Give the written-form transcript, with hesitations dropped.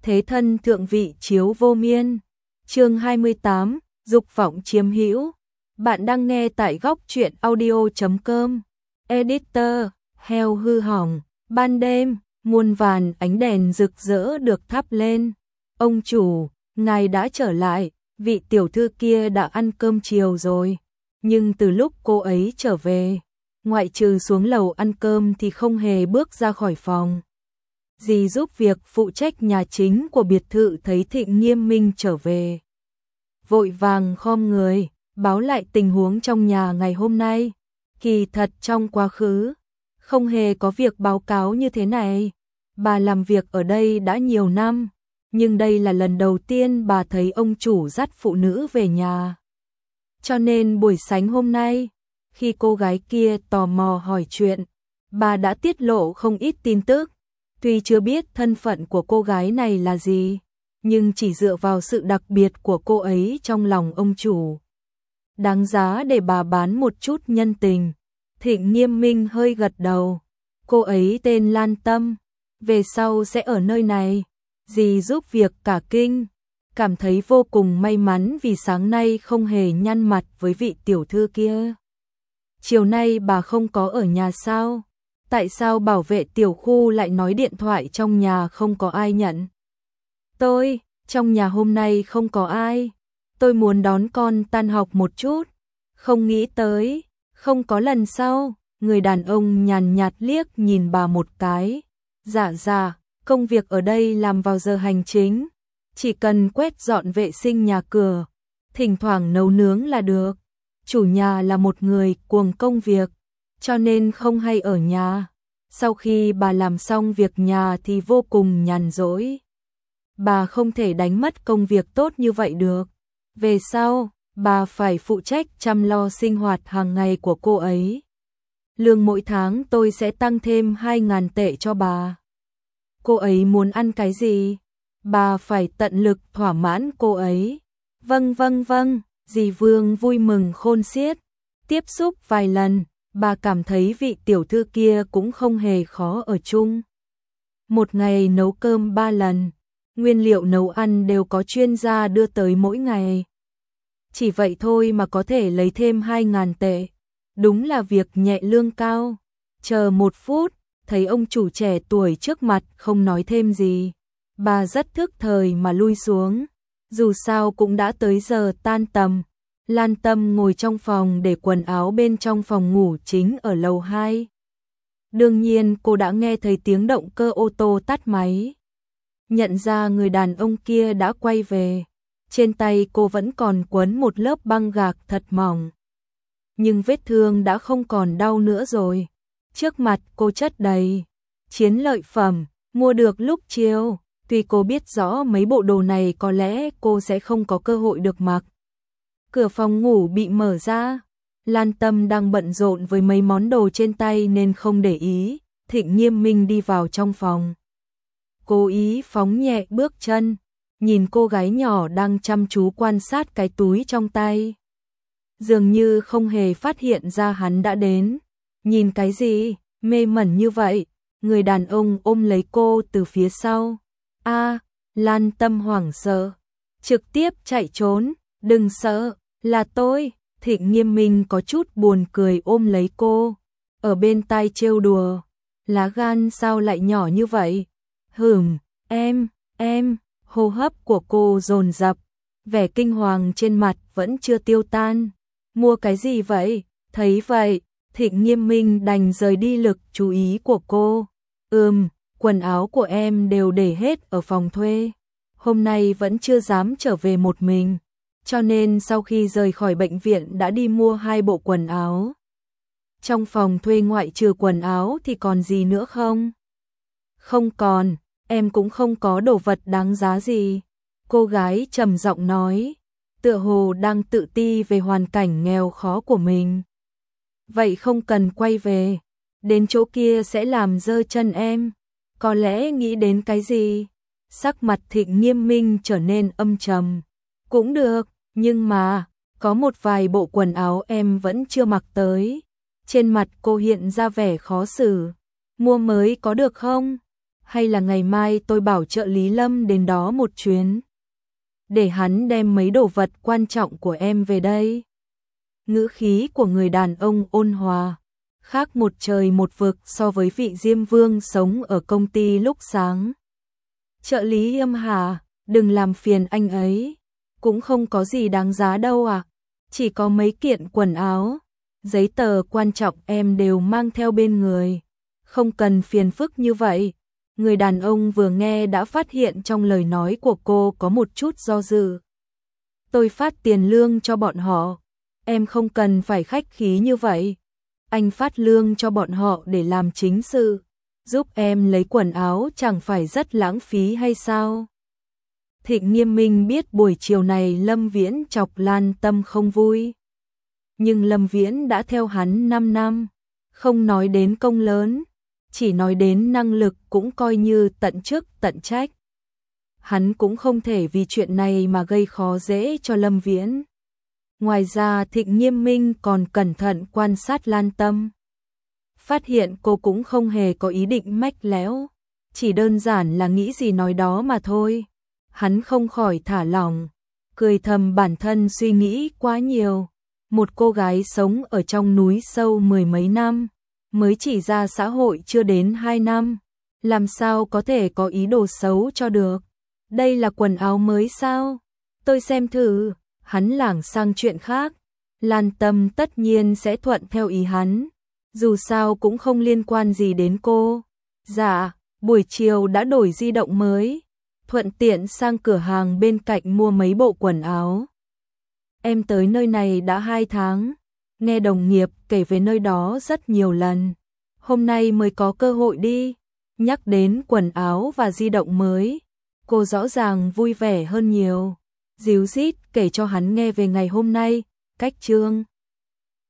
thế thân thượng vị chiếu vô miên. Chương 28, dục vọng chiếm hữu. Bạn đang nghe tại góc truyện audio.com. Editor, heo hư hỏng. Ban đêm, muôn vàn ánh đèn rực rỡ được thắp lên. Ông chủ, ngài đã trở lại, vị tiểu thư kia đã ăn cơm chiều rồi. Nhưng từ lúc cô ấy trở về, ngoại trừ xuống lầu ăn cơm thì không hề bước ra khỏi phòng. Dì giúp việc phụ trách nhà chính của biệt thự thấy Thịnh Nghiêm Minh trở về, vội vàng khom người, báo lại tình huống trong nhà ngày hôm nay. Kỳ thật trong quá khứ, không hề có việc báo cáo như thế này. Bà làm việc ở đây đã nhiều năm, nhưng đây là lần đầu tiên bà thấy ông chủ dắt phụ nữ về nhà. Cho nên buổi sáng hôm nay, khi cô gái kia tò mò hỏi chuyện, bà đã tiết lộ không ít tin tức. Tuy chưa biết thân phận của cô gái này là gì, nhưng chỉ dựa vào sự đặc biệt của cô ấy trong lòng ông chủ, đáng giá để bà bán một chút nhân tình. Thịnh Nghiêm Minh hơi gật đầu. Cô ấy tên Lan Tâm, về sau sẽ ở nơi này. Dì giúp việc cả kinh, cảm thấy vô cùng may mắn vì sáng nay không hề nhăn mặt với vị tiểu thư kia. Chiều nay bà không có ở nhà sao? Tại sao bảo vệ tiểu khu lại nói điện thoại trong nhà không có ai nhận? Trong nhà hôm nay không có ai. Tôi muốn đón con tan học một chút. Không nghĩ tới, không có lần sau. Người đàn ông nhàn nhạt liếc nhìn bà một cái. Dạ, công việc ở đây làm vào giờ hành chính. Chỉ cần quét dọn vệ sinh nhà cửa, thỉnh thoảng nấu nướng là được. Chủ nhà là một người cuồng công việc, cho nên không hay ở nhà. Sau khi bà làm xong việc nhà thì vô cùng nhàn rỗi. Bà không thể đánh mất công việc tốt như vậy được. Về sau, bà phải phụ trách chăm lo sinh hoạt hàng ngày của cô ấy. Lương mỗi tháng tôi sẽ tăng thêm 2.000 tệ cho bà. Cô ấy muốn ăn cái gì? Bà phải tận lực thỏa mãn cô ấy. Vâng, dì Vương vui mừng khôn xiết. Tiếp xúc vài lần, bà cảm thấy vị tiểu thư kia cũng không hề khó ở chung. Một ngày nấu cơm 3 lần, nguyên liệu nấu ăn đều có chuyên gia đưa tới mỗi ngày. Chỉ vậy thôi mà có thể lấy thêm 2.000 tệ. Đúng là việc nhẹ lương cao. Chờ một phút, thấy ông chủ trẻ tuổi trước mặt không nói thêm gì. Bà rất thức thời mà lui xuống. Dù sao cũng đã tới giờ tan tầm. Lan Tâm ngồi trong phòng để quần áo bên trong phòng ngủ chính ở lầu 2. Đương nhiên cô đã nghe thấy tiếng động cơ ô tô tắt máy. Nhận ra người đàn ông kia đã quay về. Trên tay cô vẫn còn quấn một lớp băng gạc thật mỏng. Nhưng vết thương đã không còn đau nữa rồi. Trước mặt cô chất đầy chiến lợi phẩm, mua được lúc chiều. Tuy cô biết rõ mấy bộ đồ này có lẽ cô sẽ không có cơ hội được mặc. Cửa phòng ngủ bị mở ra. Lan Tâm đang bận rộn với mấy món đồ trên tay nên không để ý. Thịnh Nghiêm Minh đi vào trong phòng. Cố ý phóng nhẹ bước chân, nhìn cô gái nhỏ đang chăm chú quan sát cái túi trong tay. Dường như không hề phát hiện ra hắn đã đến. Nhìn cái gì, mê mẩn như vậy? Người đàn ông ôm lấy cô từ phía sau. Lan Tâm hoảng sợ, trực tiếp chạy trốn. Đừng sợ, là tôi. Thịnh Nghiêm Minh có chút buồn cười ôm lấy cô, ở bên tai trêu đùa. Lá gan sao lại nhỏ như vậy? Em. Hô hấp của cô dồn dập, vẻ kinh hoàng trên mặt vẫn chưa tiêu tan. Mua cái gì vậy? Thấy vậy, Thịnh Nghiêm Minh đành rời đi lực chú ý của cô. Quần áo của em đều để hết ở phòng thuê. Hôm nay vẫn chưa dám trở về một mình, cho nên sau khi rời khỏi bệnh viện đã đi mua 2 bộ quần áo. Trong phòng thuê ngoại trừ quần áo thì còn gì nữa không? Không còn, em cũng không có đồ vật đáng giá gì. Cô gái trầm giọng nói, tựa hồ đang tự ti về hoàn cảnh nghèo khó của mình. Vậy không cần quay về, đến chỗ kia sẽ làm dơ chân em. Có lẽ nghĩ đến cái gì? Sắc mặt Thịnh Nghiêm Minh trở nên âm trầm. Cũng được, nhưng mà, có một vài bộ quần áo em vẫn chưa mặc tới. Trên mặt cô hiện ra vẻ khó xử. Mua mới có được không? Hay là ngày mai tôi bảo trợ lý Lâm đến đó một chuyến, để hắn đem mấy đồ vật quan trọng của em về đây. Ngữ khí của người đàn ông ôn hòa, khác một trời một vực so với vị Diêm Vương sống ở công ty lúc sáng. Trợ lý Yêm Hà, đừng làm phiền anh ấy, cũng không có gì đáng giá đâu à, chỉ có mấy kiện quần áo, giấy tờ quan trọng em đều mang theo bên người, không cần phiền phức như vậy. Người đàn ông vừa nghe đã phát hiện trong lời nói của cô có một chút do dự. Tôi phát tiền lương cho bọn họ, em không cần phải khách khí như vậy. Anh phát lương cho bọn họ để làm chính sự, giúp em lấy quần áo chẳng phải rất lãng phí hay sao? Thịnh Nghiêm Minh biết buổi chiều này Lâm Viễn chọc Lan Tâm không vui. Nhưng Lâm Viễn đã theo hắn 5 năm, không nói đến công lớn, chỉ nói đến năng lực cũng coi như tận chức tận trách. Hắn cũng không thể vì chuyện này mà gây khó dễ cho Lâm Viễn. Ngoài ra Thịnh Nghiêm Minh còn cẩn thận quan sát Lan Tâm. Phát hiện cô cũng không hề có ý định mách léo, chỉ đơn giản là nghĩ gì nói đó mà thôi. Hắn không khỏi thả lỏng, cười thầm bản thân suy nghĩ quá nhiều. Một cô gái sống ở trong núi sâu 10 mấy năm, mới chỉ ra xã hội chưa đến 2 năm, làm sao có thể có ý đồ xấu cho được. Đây là quần áo mới sao? Tôi xem thử. Hắn lảng sang chuyện khác. Lan Tâm tất nhiên sẽ thuận theo ý hắn, dù sao cũng không liên quan gì đến cô. Dạ, buổi chiều đã đổi di động mới, thuận tiện sang cửa hàng bên cạnh mua mấy bộ quần áo. Em tới nơi này đã 2 tháng, nghe đồng nghiệp kể về nơi đó rất nhiều lần, hôm nay mới có cơ hội đi. Nhắc đến quần áo và di động mới, cô rõ ràng vui vẻ hơn nhiều, díu dít kể cho hắn nghe về ngày hôm nay, cách Trương